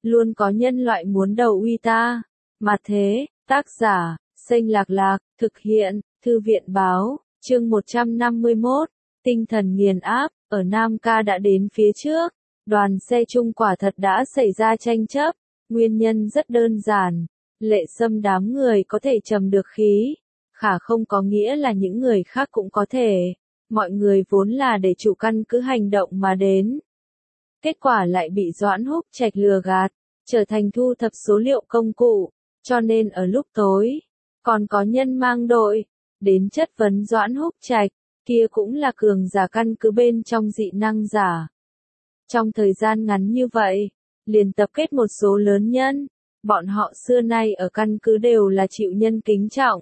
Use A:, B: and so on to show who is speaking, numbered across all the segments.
A: luôn có nhân loại muốn đầu uy ta. Mà thế, tác giả, Xanh Lạc Lạc, thực hiện, Thư viện Báo, chương 151, tinh thần nghiền áp, ở Nam Ca đã đến phía trước. Đoàn xe chung quả thật đã xảy ra tranh chấp, nguyên nhân rất đơn giản. Lệ Sâm đám người có thể trầm được khí, khả không có nghĩa là những người khác cũng có thể. Mọi người vốn là để chủ căn cứ hành động mà đến. Kết quả lại bị Doãn Húc Trạch lừa gạt, trở thành thu thập số liệu công cụ, cho nên ở lúc tối, còn có nhân mang đội, đến chất vấn Doãn Húc Trạch, kia cũng là cường giả căn cứ bên trong dị năng giả. Trong thời gian ngắn như vậy, liền tập kết một số lớn nhân, bọn họ xưa nay ở căn cứ đều là chịu nhân kính trọng.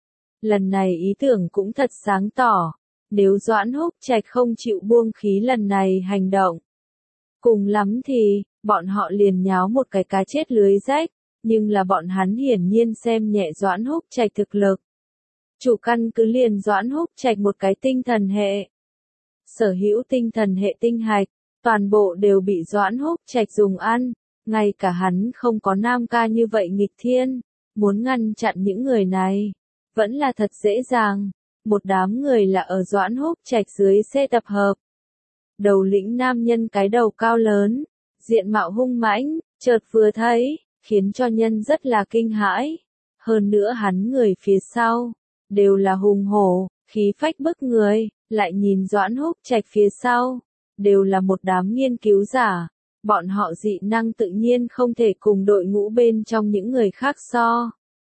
A: Lần này ý tưởng cũng thật sáng tỏ, nếu Doãn Húc Trạch không chịu buông khí lần này hành động, cùng lắm thì, bọn họ liền nháo một cái cá chết lưới rách, nhưng là bọn hắn hiển nhiên xem nhẹ Doãn Húc Trạch thực lực. Chủ căn cứ liền Doãn Húc Trạch một cái tinh thần hệ. Sở hữu tinh thần hệ tinh hạch, toàn bộ đều bị Doãn Húc Trạch dùng ăn, ngay cả hắn không có Nam Ca như vậy nghịch thiên, muốn ngăn chặn những người này, vẫn là thật dễ dàng. Một đám người là ở Doãn Húc Trạch dưới xe tập hợp. Đầu lĩnh nam nhân cái đầu cao lớn, diện mạo hung mãnh, chợt vừa thấy, khiến cho nhân rất là kinh hãi. Hơn nữa hắn người phía sau, đều là hùng hổ, khí phách bức người, lại nhìn Doãn Húc Trạch phía sau, đều là một đám nghiên cứu giả. Bọn họ dị năng tự nhiên không thể cùng đội ngũ bên trong những người khác so.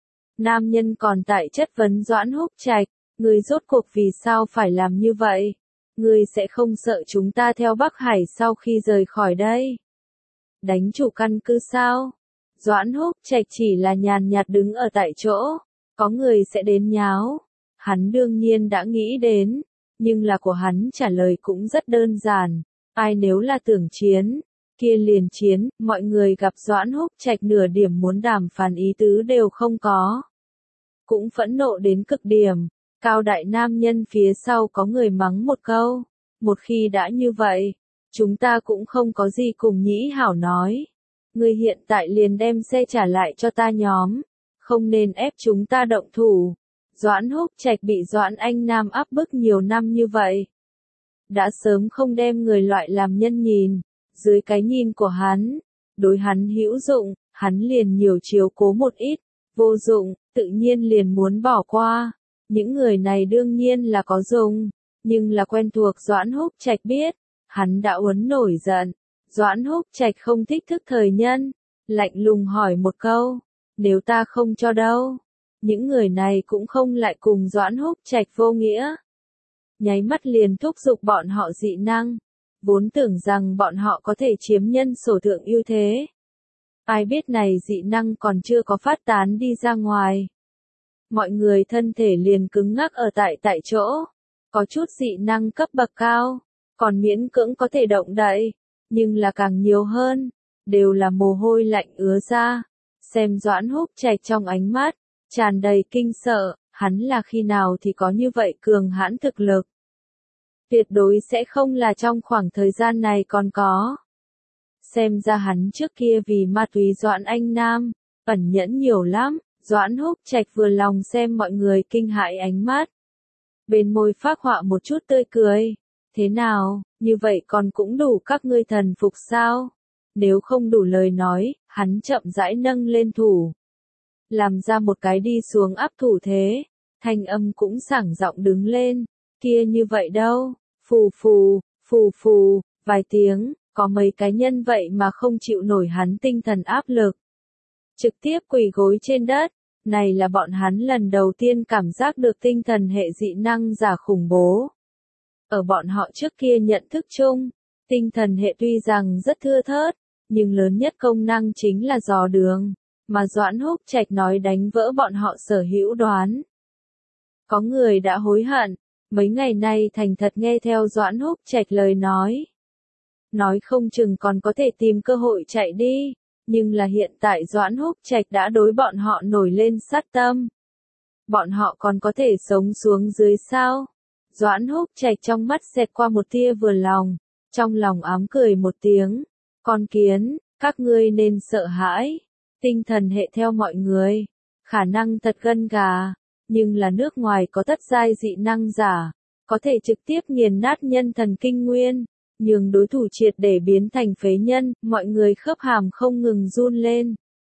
A: Nam nhân còn tại chất vấn Doãn Húc Trạch, người rốt cuộc vì sao phải làm như vậy? Ngươi sẽ không sợ chúng ta theo Bắc Hải sau khi rời khỏi đây? Đánh chủ căn cứ sao? Doãn Húc Trạch chỉ là nhàn nhạt đứng ở tại chỗ, có người sẽ đến nháo. Hắn đương nhiên đã nghĩ đến, nhưng là của hắn trả lời cũng rất đơn giản. Ai nếu là tưởng chiến, kia liền chiến, mọi người gặp Doãn Húc Trạch nửa điểm muốn đàm phán ý tứ đều không có. Cũng phẫn nộ đến cực điểm. Cao đại nam nhân phía sau có người mắng một câu, một khi đã như vậy, chúng ta cũng không có gì cùng Nhĩ Hảo nói. Ngươi hiện tại liền đem xe trả lại cho ta nhóm, không nên ép chúng ta động thủ. Doãn Húc Trạch bị Doãn Anh Nam áp bức nhiều năm như vậy, đã sớm không đem người loại làm nhân nhìn, dưới cái nhìn của hắn, đối hắn hữu dụng, hắn liền nhiều chiếu cố một ít, vô dụng, tự nhiên liền muốn bỏ qua. Những người này đương nhiên là có dùng, nhưng là quen thuộc Doãn Húc Trạch biết, hắn đã uốn nổi giận. Doãn Húc Trạch không thích thức thời nhân, lạnh lùng hỏi một câu, nếu ta không cho đâu? Những người này cũng không lại cùng Doãn Húc Trạch vô nghĩa. Nháy mắt liền thúc giục bọn họ dị năng, vốn tưởng rằng bọn họ có thể chiếm nhân sổ thượng ưu thế. Ai biết này dị năng còn chưa có phát tán đi ra ngoài. Mọi người thân thể liền cứng ngắc ở tại chỗ, có chút dị năng cấp bậc cao, còn miễn cưỡng có thể động đậy, nhưng là càng nhiều hơn, đều là mồ hôi lạnh ứa ra. Xem Doãn Húc Trạch trong ánh mắt, tràn đầy kinh sợ, hắn là khi nào thì có như vậy cường hãn thực lực. Tuyệt đối sẽ không là trong khoảng thời gian này còn có. Xem ra hắn trước kia vì ma túy Doãn Anh Nam, ẩn nhẫn nhiều lắm. Doãn Húc Trạch vừa lòng xem mọi người kinh hãi ánh mắt. Bên môi phác họa một chút tươi cười. Thế nào, như vậy còn cũng đủ các ngươi thần phục sao? Nếu không đủ lời nói, hắn chậm rãi nâng lên thủ. Làm ra một cái đi xuống áp thủ thế. Thanh âm cũng sảng giọng đứng lên. Kia như vậy đâu? Phù phù, phù phù, vài tiếng, có mấy cái nhân vậy mà không chịu nổi hắn tinh thần áp lực. Trực tiếp quỳ gối trên đất. Này là bọn hắn lần đầu tiên cảm giác được tinh thần hệ dị năng giả khủng bố. Ở bọn họ trước kia nhận thức chung, tinh thần hệ tuy rằng rất thưa thớt, nhưng lớn nhất công năng chính là dò đường, mà Doãn Húc Trạch nói đánh vỡ bọn họ sở hữu đoán. Có người đã hối hận, mấy ngày nay thành thật nghe theo Doãn Húc Trạch lời nói. Nói không chừng còn có thể tìm cơ hội chạy đi. Nhưng là hiện tại Doãn Húc Trạch đã đối bọn họ nổi lên sát tâm. Bọn họ còn có thể sống xuống dưới sao? Doãn Húc Trạch trong mắt xẹt qua một tia vừa lòng, trong lòng ám cười một tiếng. Con kiến, Các ngươi nên sợ hãi. Tinh thần hệ theo mọi người. Khả năng thật gân gà. Nhưng là nước ngoài có thất giai dị năng giả. Có thể trực tiếp nghiền nát nhân thần kinh nguyên. Nhường đối thủ triệt để biến thành phế nhân. Mọi người khớp hàm không ngừng run lên.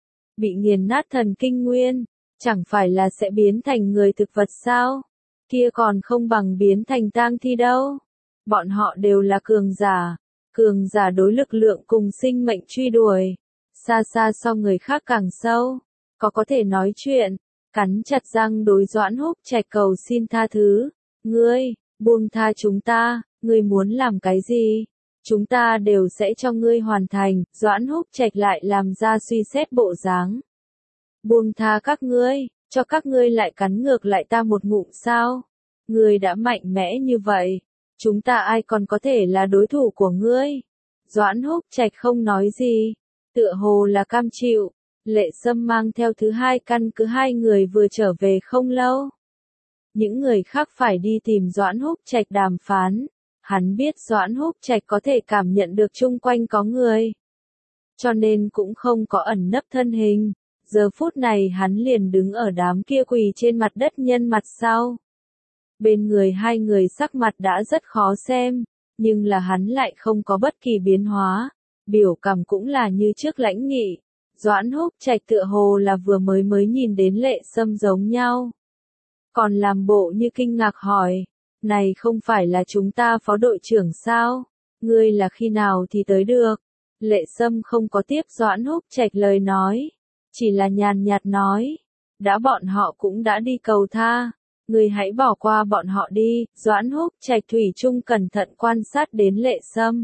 A: Bị nghiền nát thần kinh nguyên. Chẳng phải là sẽ biến thành người thực vật sao? Kia còn không bằng biến thành tang thi đâu. Bọn họ đều là cường giả. Cường giả đối lực lượng cùng sinh mệnh truy đuổi. Xa xa so người khác càng sâu. Có thể nói chuyện. Cắn chặt răng đối Doãn Húc Trạch cầu xin tha thứ. Ngươi, buông tha chúng ta, ngươi muốn làm cái gì? Chúng ta đều sẽ cho ngươi hoàn thành. Doãn Húc Trạch lại làm ra suy xét bộ dáng. Buông tha các ngươi, cho các ngươi lại cắn ngược lại ta một ngụm sao? Ngươi đã mạnh mẽ như vậy, chúng ta ai còn có thể là đối thủ của ngươi? Doãn Húc Trạch không nói gì, tựa hồ là cam chịu. Lệ Sâm mang theo thứ hai căn cứ hai người vừa trở về không lâu. Những người khác phải đi tìm Doãn Húc Trạch đàm phán. Hắn biết Doãn Húc Trạch có thể cảm nhận được chung quanh có người. Cho nên cũng không có ẩn nấp thân hình. Giờ phút này hắn liền đứng ở đám kia quỳ trên mặt đất nhân mặt sau. Bên người hai người sắc mặt đã rất khó xem, nhưng là hắn lại không có bất kỳ biến hóa. Biểu cảm cũng là như trước lãnh nghị. Doãn Húc Trạch tựa hồ là vừa mới nhìn đến Lệ Sâm giống nhau. Còn làm bộ như kinh ngạc hỏi, này không phải là chúng ta phó đội trưởng sao? Ngươi là khi nào thì tới được? Lệ Sâm không có tiếp Doãn Húc Trạch lời nói, chỉ là nhàn nhạt nói, đã bọn họ cũng đã đi cầu tha, ngươi hãy bỏ qua bọn họ đi. Doãn Húc Trạch thủy chung cẩn thận quan sát đến Lệ Sâm.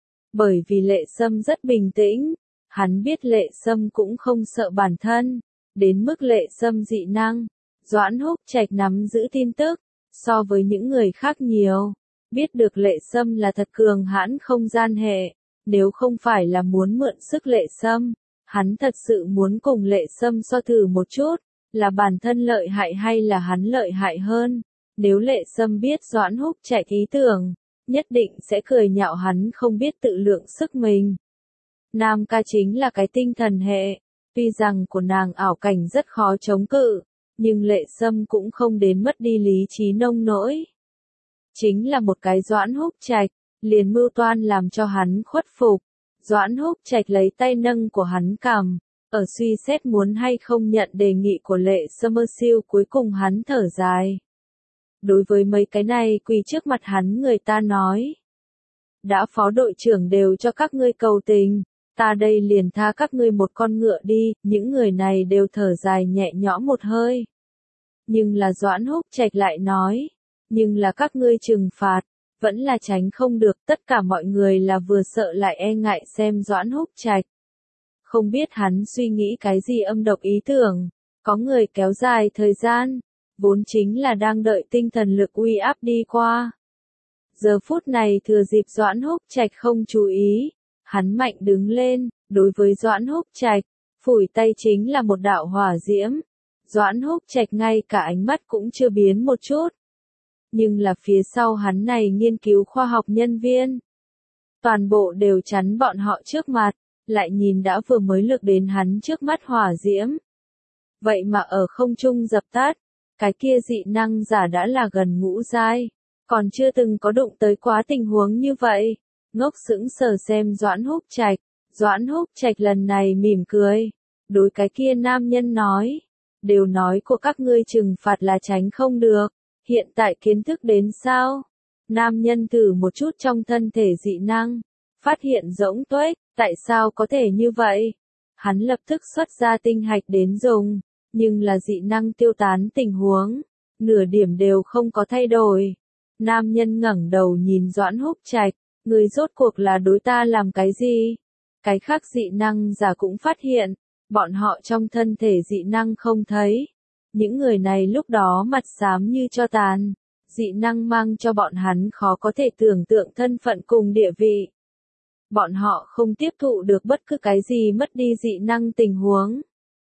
A: Bởi vì Lệ Sâm rất bình tĩnh, hắn biết Lệ Sâm cũng không sợ bản thân, đến mức Lệ Sâm dị năng. Doãn Húc Trạch nắm giữ tin tức, so với những người khác nhiều, biết được Lệ Sâm là thật cường hãn không gian hệ, nếu không phải là muốn mượn sức Lệ Sâm, hắn thật sự muốn cùng Lệ Sâm so thử một chút, là bản thân lợi hại hay là hắn lợi hại hơn. Nếu Lệ Sâm biết Doãn Húc Trạch ý tưởng, nhất định sẽ cười nhạo hắn không biết tự lượng sức mình. Nam ca chính là cái tinh thần hệ, tuy rằng của nàng ảo cảnh rất khó chống cự, nhưng Lệ Sâm cũng không đến mất đi lý trí nông nỗi. Chính là một cái Doãn Húc Trạch, liền mưu toan làm cho hắn khuất phục. Doãn Húc Trạch lấy tay nâng của hắn cằm, ở suy xét muốn hay không nhận đề nghị của Lệ Sâm siêu cuối cùng hắn thở dài. Đối với mấy cái này quỳ trước mặt hắn người ta nói. Đã phó đội trưởng đều cho các ngươi cầu tình, ta đây liền tha các ngươi một con ngựa đi. Những người này đều thở dài nhẹ nhõm một hơi. Nhưng là Doãn Húc Trạch lại nói, nhưng là các ngươi trừng phạt, vẫn là tránh không được. Tất cả mọi người là vừa sợ lại e ngại xem Doãn Húc Trạch. Không biết hắn suy nghĩ cái gì âm độc ý tưởng, có người kéo dài thời gian, vốn chính là đang đợi tinh thần lực uy áp đi qua. Giờ phút này thừa dịp Doãn Húc Trạch không chú ý, hắn mạnh đứng lên, đối với Doãn Húc Trạch, phủi tay chính là một đạo hỏa diễm. Doãn Húc Trạch ngay cả ánh mắt cũng chưa biến một chút. Nhưng là phía sau hắn này nghiên cứu khoa học nhân viên. Toàn bộ đều chắn bọn họ trước mặt, lại nhìn đã vừa mới lược đến hắn trước mắt hỏa diễm. Vậy mà ở không trung dập tắt, cái kia dị năng giả đã là gần ngũ giai, còn chưa từng có đụng tới quá tình huống như vậy. Ngốc sững sờ xem Doãn Húc Trạch. Doãn Húc Trạch lần này mỉm cười, đối cái kia nam nhân nói, đều nói của các ngươi trừng phạt là tránh không được, hiện tại kiến thức đến sao? Nam nhân thử một chút trong thân thể dị năng, phát hiện rỗng tuếch, tại sao có thể như vậy? Hắn lập tức xuất ra tinh hạch đến dùng, nhưng là dị năng tiêu tán tình huống, nửa điểm đều không có thay đổi. Nam nhân ngẩng đầu nhìn Doãn Húc Trạch, người rốt cuộc là đối ta làm cái gì? Cái khác dị năng giả cũng phát hiện, bọn họ trong thân thể dị năng không thấy. Những người này lúc đó mặt xám như tro tàn, dị năng mang cho bọn hắn khó có thể tưởng tượng thân phận cùng địa vị. Bọn họ không tiếp thụ được bất cứ cái gì mất đi dị năng tình huống.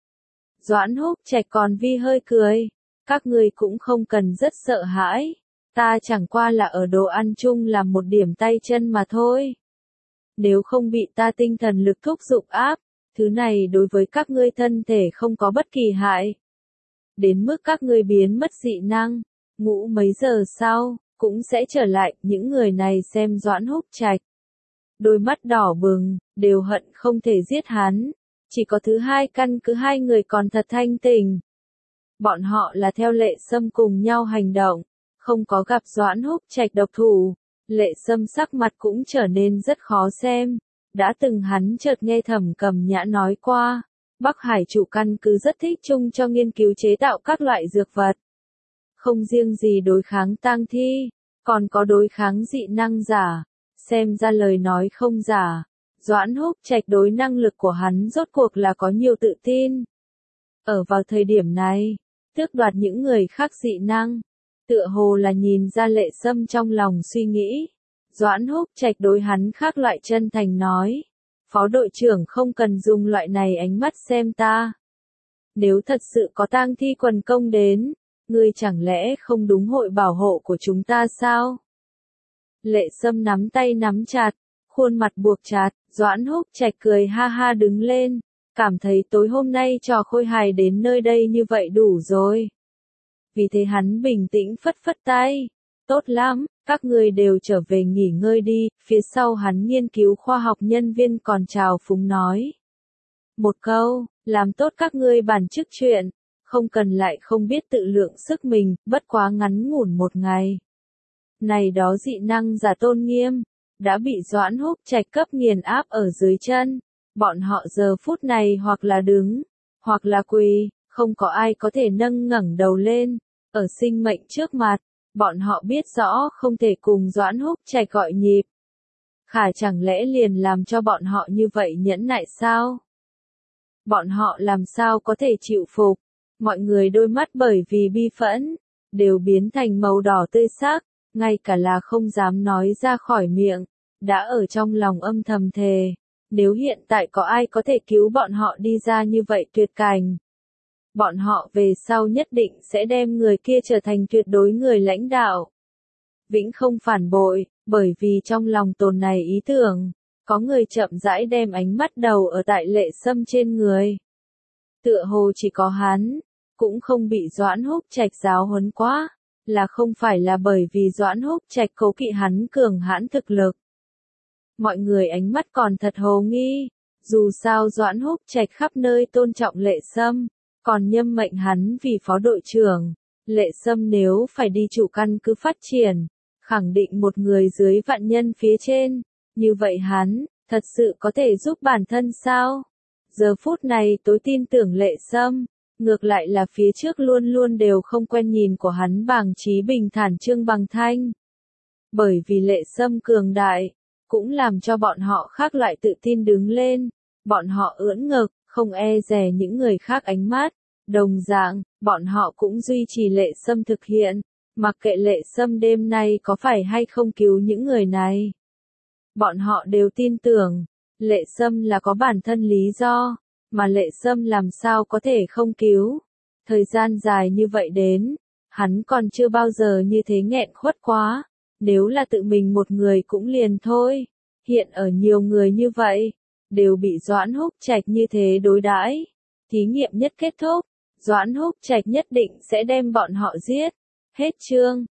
A: Doãn Húc Trạch còn vi hơi cười, các người cũng không cần rất sợ hãi, ta chẳng qua là ở đồ ăn chung làm một điểm tay chân mà thôi. nếu không bị ta tinh thần lực thúc giục áp, thứ này đối với các ngươi thân thể không có bất kỳ hại. Đến mức các ngươi biến mất dị năng, ngủ mấy giờ sau, cũng sẽ trở lại. Những người này xem Doãn Húc Trạch, đôi mắt đỏ bừng, đều hận không thể giết hắn. Chỉ có thứ hai căn cứ hai người còn thật thanh tỉnh. Bọn họ là theo Lệ Sâm cùng nhau hành động, không có gặp Doãn Húc Trạch độc thủ. Lệ Sâm sắc mặt cũng trở nên rất khó xem. Đã từng hắn chợt nghe Thẩm Cầm Nhã nói qua, Bắc Hải trụ căn cứ rất thích chung cho nghiên cứu chế tạo các loại dược vật. Không riêng gì đối kháng tang thi, còn có đối kháng dị năng giả. Xem ra lời nói không giả, Doãn Húc Trạch đối năng lực của hắn rốt cuộc là có nhiều tự tin. Ở vào thời điểm này, tước đoạt những người khác dị năng, tựa hồ là nhìn ra Lệ Sâm trong lòng suy nghĩ. Doãn Húc Trạch đối hắn khác loại chân thành nói, Phó đội trưởng không cần dùng loại này ánh mắt xem ta. Nếu thật sự có tang thi quần công đến, ngươi chẳng lẽ không đúng hội bảo hộ của chúng ta sao? Lệ Sâm nắm tay nắm chặt, khuôn mặt buộc chặt. Doãn Húc Trạch cười ha ha đứng lên, cảm thấy tối hôm nay trò khôi hài đến nơi đây như vậy đủ rồi. Vì thế hắn bình tĩnh phất phất tay, tốt lắm, các ngươi đều trở về nghỉ ngơi đi. Phía sau hắn nghiên cứu khoa học nhân viên còn chào phúng nói một câu, làm tốt các ngươi bản chức chuyện, không cần lại không biết tự lượng sức mình, bất quá ngắn ngủn một ngày. Này đó dị năng giả Tôn Nghiêm, đã bị Doãn Húc Trạch cấp nghiền áp ở dưới chân. Bọn họ giờ phút này hoặc là đứng, hoặc là quỳ, không có ai có thể nâng ngẩng đầu lên. Ở sinh mệnh trước mặt, bọn họ biết rõ không thể cùng Doãn Húc Trạch gọi nhịp. Khả chẳng lẽ liền làm cho bọn họ như vậy nhẫn nại sao? Bọn họ làm sao có thể chịu phục? Mọi người đôi mắt bởi vì bi phẫn, đều biến thành màu đỏ tươi sắc, ngay cả là không dám nói ra khỏi miệng, đã ở trong lòng âm thầm thề. Nếu hiện tại có ai có thể cứu bọn họ đi ra như vậy tuyệt cảnh, bọn họ về sau nhất định sẽ đem người kia trở thành tuyệt đối người lãnh đạo. Vĩnh không phản bội, bởi vì trong lòng tồn này ý tưởng, có người chậm rãi đem ánh mắt đầu ở tại Lệ Sâm trên người. Tựa hồ chỉ có hắn, cũng không bị Doãn Húc Trạch giáo huấn quá, là không phải là bởi vì Doãn Húc Trạch cố kỵ hắn cường hãn thực lực. Mọi người ánh mắt còn thật hồ nghi, dù sao Doãn Húc Trạch khắp nơi tôn trọng Lệ Sâm, còn nhâm mệnh hắn vì phó đội trưởng. Lệ Sâm nếu phải đi chủ căn cứ phát triển, khẳng định một người dưới vạn nhân phía trên, như vậy hắn, thật sự có thể giúp bản thân sao? Giờ phút này tối tin tưởng Lệ Sâm, ngược lại là phía trước luôn luôn đều không quen nhìn của hắn Bàng Chí bình thản Trương Bằng Thanh. Bởi vì Lệ Sâm cường đại, cũng làm cho bọn họ khác loại tự tin đứng lên, bọn họ ưỡn ngực, không e dè những người khác ánh mắt. Đồng dạng, bọn họ cũng duy trì Lệ Sâm thực hiện, mặc kệ Lệ Sâm đêm nay có phải hay không cứu những người này. Bọn họ đều tin tưởng, Lệ Sâm là có bản thân lý do, mà Lệ Sâm làm sao có thể không cứu. Thời gian dài như vậy đến, hắn còn chưa bao giờ như thế nghẹn khuất quá, nếu là tự mình một người cũng liền thôi, hiện ở nhiều người như vậy, đều bị Doãn Húc Trạch như thế đối đãi. Thí nghiệm nhất kết thúc, Doãn Húc Trạch nhất định sẽ đem bọn họ giết. Hết chương.